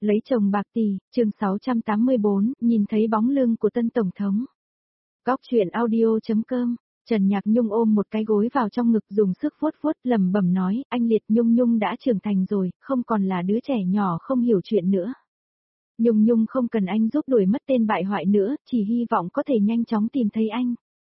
Lấy chồng bạc tỷ, chương 684, nhìn thấy bóng lưng của tân tổng thống. Góc truyện audio.com, Trần Nhạc Nhung ôm một cái gối vào trong ngực dùng sức vuốt vuốt lẩm bẩm nói, anh Liệt Nhung Nhung đã trưởng thành rồi, không còn là đứa trẻ nhỏ không hiểu chuyện nữa. Nhung Nhung không cần anh giúp đuổi mất tên bại hoại nữa, chỉ hy vọng có thể nhanh chóng tìm thấy anh.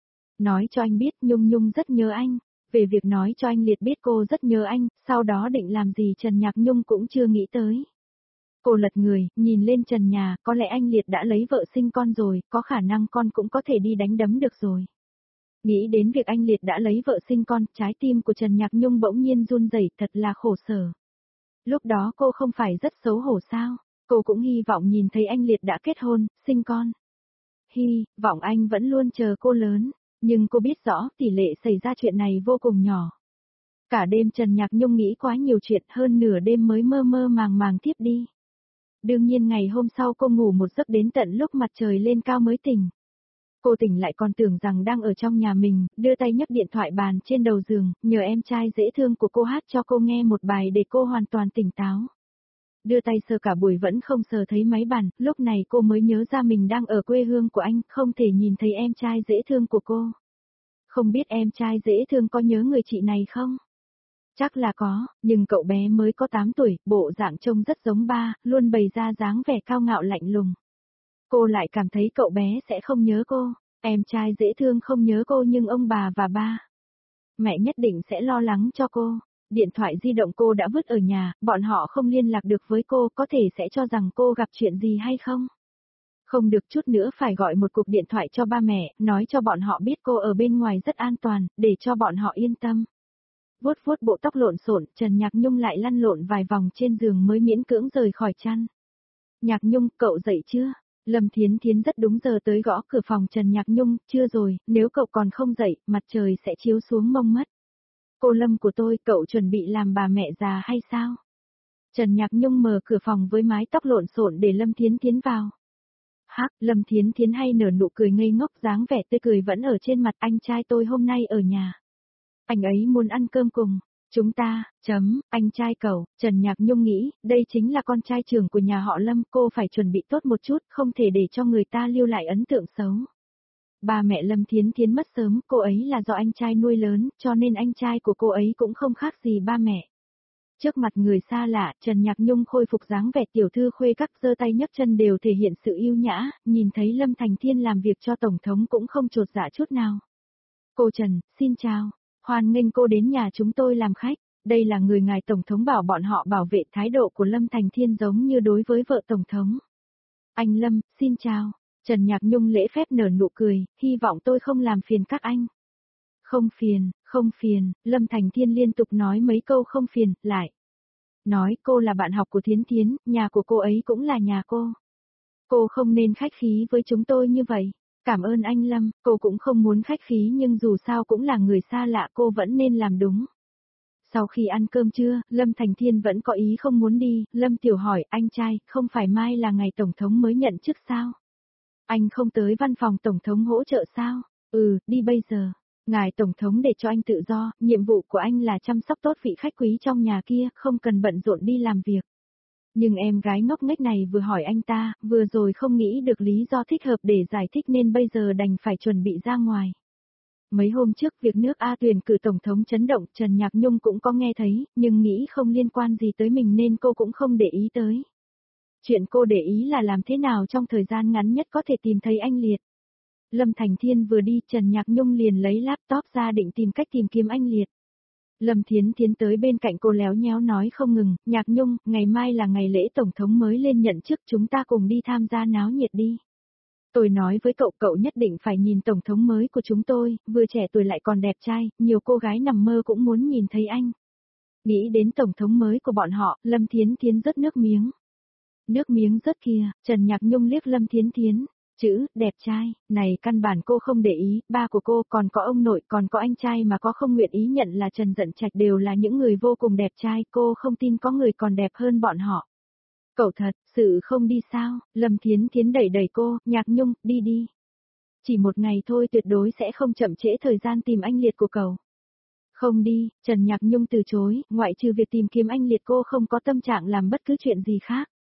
Nói cho anh biết Nhung Nhung rất nhớ anh. Về việc nói cho anh Liệt biết cô rất nhớ anh, sau đó định làm gì Trần Nhạc Nhung cũng chưa nghĩ tới. Cô lật người, nhìn lên trần nhà, có lẽ anh Liệt đã lấy vợ sinh con rồi, có khả năng con cũng có thể đi đánh đấm được rồi. Nghĩ đến việc anh Liệt đã lấy vợ sinh con, trái tim của Trần Nhạc Nhung bỗng nhiên run rẩy, thật là khổ sở. Lúc đó cô không phải rất xấu hổ sao, cô cũng hy vọng nhìn thấy anh Liệt đã kết hôn, sinh con. Hy vọng anh vẫn luôn chờ cô lớn, nhưng cô biết rõ tỷ lệ xảy ra chuyện này vô cùng nhỏ. Cả đêm Trần Nhạc Nhung nghĩ quá nhiều chuyện, hơn nửa đêm mới mơ mơ màng màng tiếp đi. Đương nhiên ngày hôm sau cô ngủ một giấc đến tận lúc mặt trời lên cao mới tỉnh. Cô tỉnh lại còn tưởng rằng đang ở trong nhà mình, đưa tay nhấc điện thoại bàn trên đầu giường, nhờ em trai dễ thương của cô hát cho cô nghe một bài để cô hoàn toàn tỉnh táo. Đưa tay sờ cả buổi vẫn không sờ thấy máy bàn, lúc này cô mới nhớ ra mình đang ở quê hương của anh, không thể nhìn thấy em trai dễ thương của cô. Không biết em trai dễ thương có nhớ người chị này không? Chắc là có, nhưng cậu bé mới có 8 tuổi, bộ dạng trông rất giống ba, luôn bày ra dáng vẻ cao ngạo lạnh lùng. Cô lại cảm thấy cậu bé sẽ không nhớ cô, em trai dễ thương không nhớ cô nhưng ông bà và ba. Mẹ nhất định sẽ lo lắng cho cô. Điện thoại di động cô đã vứt ở nhà, bọn họ không liên lạc được với cô, có thể sẽ cho rằng cô gặp chuyện gì hay không? Không được chút nữa phải gọi một cuộc điện thoại cho ba mẹ, nói cho bọn họ biết cô ở bên ngoài rất an toàn, để cho bọn họ yên tâm. Vuốt vuốt bộ tóc lộn xộn, Trần Nhạc Nhung lại lăn lộn vài vòng trên giường mới miễn cưỡng rời khỏi chăn. Nhạc Nhung, cậu dậy chưa? Lâm Thiến Thiến rất đúng giờ tới gõ cửa phòng Trần Nhạc Nhung, chưa rồi, nếu cậu còn không dậy, mặt trời sẽ chiếu xuống mông mất. Cô Lâm của tôi, cậu chuẩn bị làm bà mẹ già hay sao? Trần Nhạc Nhung mở cửa phòng với mái tóc lộn xộn để Lâm Thiến Thiến vào. Hắc, Lâm Thiến Thiến hay nở nụ cười ngây ngốc, dáng vẻ tươi cười vẫn ở trên mặt. Anh trai tôi hôm nay ở nhà. Anh ấy muốn ăn cơm cùng. Chúng ta, anh trai cậu, Trần Nhạc Nhung nghĩ, đây chính là con trai trưởng của nhà họ Lâm, cô phải chuẩn bị tốt một chút, không thể để cho người ta lưu lại ấn tượng xấu. Ba mẹ Lâm Thiến Thiến mất sớm, cô ấy là do anh trai nuôi lớn, cho nên anh trai của cô ấy cũng không khác gì ba mẹ. Trước mặt người xa lạ, Trần Nhạc Nhung khôi phục dáng vẻ tiểu thư khuê các, giơ tay nhấc chân đều thể hiện sự yêu nhã, nhìn thấy Lâm Thành Thiên làm việc cho Tổng thống cũng không chột dạ chút nào. Cô Trần, xin chào, hoan nghênh cô đến nhà chúng tôi làm khách, đây là người ngài Tổng thống bảo bọn họ bảo vệ. Thái độ của Lâm Thành Thiên giống như đối với vợ Tổng thống. Anh Lâm, xin chào. Trần Nhạc Nhung lễ phép nở nụ cười, hy vọng tôi không làm phiền các anh. Không phiền, Lâm Thành Thiên liên tục nói mấy câu không phiền, lại. Nói cô là bạn học của Thiến Thiến, nhà của cô ấy cũng là nhà cô. Cô không nên khách khí với chúng tôi như vậy. Cảm ơn anh Lâm, cô cũng không muốn khách khí nhưng dù sao cũng là người xa lạ, cô vẫn nên làm đúng. Sau khi ăn cơm trưa, Lâm Thành Thiên vẫn có ý không muốn đi, Lâm Tiểu hỏi, anh trai, không phải mai là ngày Tổng thống mới nhận chức sao? Anh không tới văn phòng Tổng thống hỗ trợ sao? Đi bây giờ. Ngài Tổng thống để cho anh tự do, nhiệm vụ của anh là chăm sóc tốt vị khách quý trong nhà kia, không cần bận rộn đi làm việc. Nhưng em gái ngốc nghếch này vừa hỏi anh ta, vừa rồi không nghĩ được lý do thích hợp để giải thích nên bây giờ đành phải chuẩn bị ra ngoài. Mấy hôm trước việc nước A tuyển cử Tổng thống chấn động, Trần Nhạc Nhung cũng có nghe thấy, nhưng nghĩ không liên quan gì tới mình nên cô cũng không để ý tới. Chuyện cô để ý là làm thế nào trong thời gian ngắn nhất có thể tìm thấy anh Liệt. Lâm Thành Thiên vừa đi, Trần Nhạc Nhung liền lấy laptop ra định tìm cách tìm kiếm anh Liệt. Lâm Thiến Thiến tới bên cạnh cô léo nhéo nói không ngừng, Nhạc Nhung, ngày mai là ngày lễ Tổng thống mới lên nhận chức, chúng ta cùng đi tham gia náo nhiệt đi. Tôi nói với cậu, cậu nhất định phải nhìn Tổng thống mới của chúng tôi, vừa trẻ tuổi lại còn đẹp trai, nhiều cô gái nằm mơ cũng muốn nhìn thấy anh. Nghĩ đến Tổng thống mới của bọn họ, Lâm Thiến Thiến rớt nước miếng. Nước miếng rớt kìa, Trần Nhạc Nhung liếc Lâm Thiến Thiến. Chữ, đẹp trai, này căn bản cô không để ý, ba của cô còn có ông nội còn có anh trai mà có không nguyện ý nhận là Trần Dận Trạch đều là những người vô cùng đẹp trai, cô không tin có người còn đẹp hơn bọn họ. Cậu thật, sự không đi sao, Lâm Thiến Thiến đẩy đẩy cô, Nhạc Nhung, đi đi. Chỉ một ngày thôi tuyệt đối sẽ không chậm trễ thời gian tìm anh Liệt của cậu. Không đi, Trần Nhạc Nhung từ chối, ngoại trừ việc tìm kiếm anh Liệt cô không có tâm trạng làm bất cứ chuyện gì khác.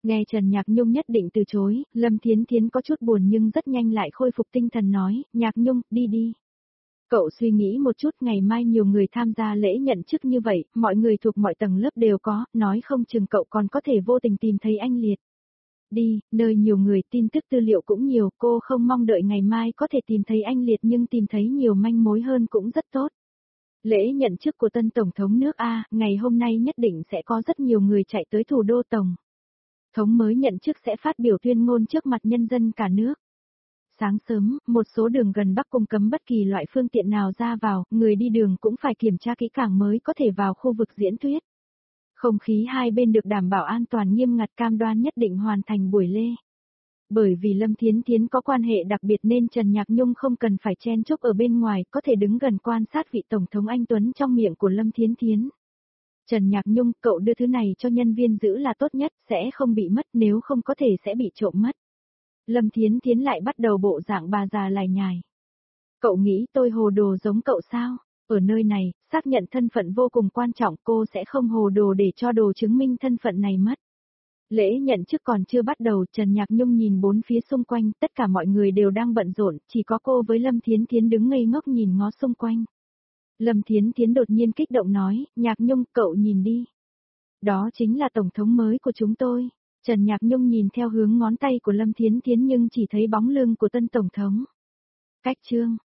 Nghe Trần Nhạc Nhung nhất định từ chối, Lâm Thiến Thiến có chút buồn nhưng rất nhanh lại khôi phục tinh thần nói, Nhạc Nhung, đi đi. Cậu suy nghĩ một chút, ngày mai nhiều người tham gia lễ nhận chức như vậy, mọi người thuộc mọi tầng lớp đều có, nói không chừng cậu còn có thể vô tình tìm thấy anh Liệt. Đi, nơi nhiều người, tin tức tư liệu cũng nhiều, cô không mong đợi ngày mai có thể tìm thấy anh Liệt nhưng tìm thấy nhiều manh mối hơn cũng rất tốt. Lễ nhận chức của tân Tổng thống nước A, ngày hôm nay nhất định sẽ có rất nhiều người chạy tới thủ đô Tổng thống mới nhận chức sẽ phát biểu tuyên ngôn trước mặt nhân dân cả nước. Sáng sớm, một số đường gần Bắc Cung cấm bất kỳ loại phương tiện nào ra vào, người đi đường cũng phải kiểm tra kỹ càng mới có thể vào khu vực diễn thuyết. Không khí hai bên được đảm bảo an toàn nghiêm ngặt, cam đoan nhất định hoàn thành buổi lễ. Bởi vì Lâm Thiến Thiến có quan hệ đặc biệt nên Trần Nhạc Nhung không cần phải chen chúc ở bên ngoài, có thể đứng gần quan sát vị Tổng thống anh Tuấn trong miệng của Lâm Thiến Thiến. Trần Nhạc Nhung, cậu đưa thứ này cho nhân viên giữ là tốt nhất, sẽ không bị mất, nếu không có thể sẽ bị trộm mất. Lâm Thiến Thiến lại bắt đầu bộ dạng bà già lải nhải. Cậu nghĩ tôi hồ đồ giống cậu sao? Ở nơi này, xác nhận thân phận vô cùng quan trọng, cô sẽ không hồ đồ để cho đồ chứng minh thân phận này mất. Lễ nhận chức còn chưa bắt đầu, Trần Nhạc Nhung nhìn bốn phía xung quanh, tất cả mọi người đều đang bận rộn, chỉ có cô với Lâm Thiến Thiến đứng ngây ngốc nhìn ngó xung quanh. Lâm Thiến Thiến đột nhiên kích động nói, Nhạc Nhung, cậu nhìn đi. Đó chính là Tổng thống mới của chúng tôi. Trần Nhạc Nhung nhìn theo hướng ngón tay của Lâm Thiến Thiến nhưng chỉ thấy bóng lưng của tân Tổng thống. Cách chương